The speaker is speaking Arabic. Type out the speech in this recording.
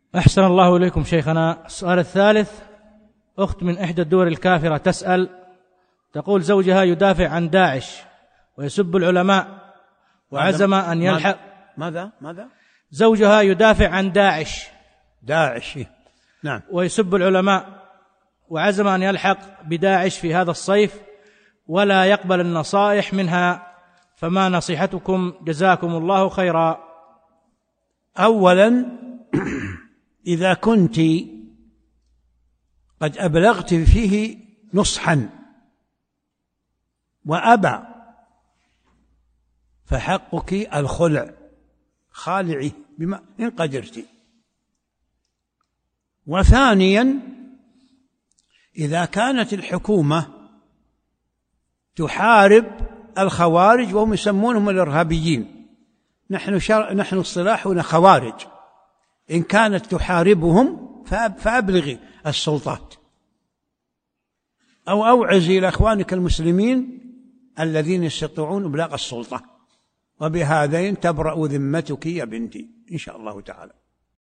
أحسن الله إليكم شيخنا. السؤال الثالث: أخت من إحدى الدول الكافرة تسأل، تقول زوجها يدافع عن داعش ويسب العلماء وعزم أن يلحق. ماذا؟ زوجها يدافع عن داعش نعم، ويسب العلماء وعزم أن يلحق بداعش في هذا الصيف ولا يقبل النصائح منها، فما نصيحتكم جزاكم الله خيرا؟ أولا إذا كنت قد أبلغت فيه نصحا وأبى فحقك الخلع، خالعي بما إن قدرت. وثانيا إذا كانت الحكومة تحارب الخوارج وهم يسمونهم الإرهابيين، نحن اصطلاحنا خوارج، إن كانت تحاربهم فأبلغي السلطات أو أوعزي إلى أخوانك المسلمين الذين يستطيعون إبلاغ السلطة، وبهذين تبرأ ذمتك يا بنتي إن شاء الله تعالى.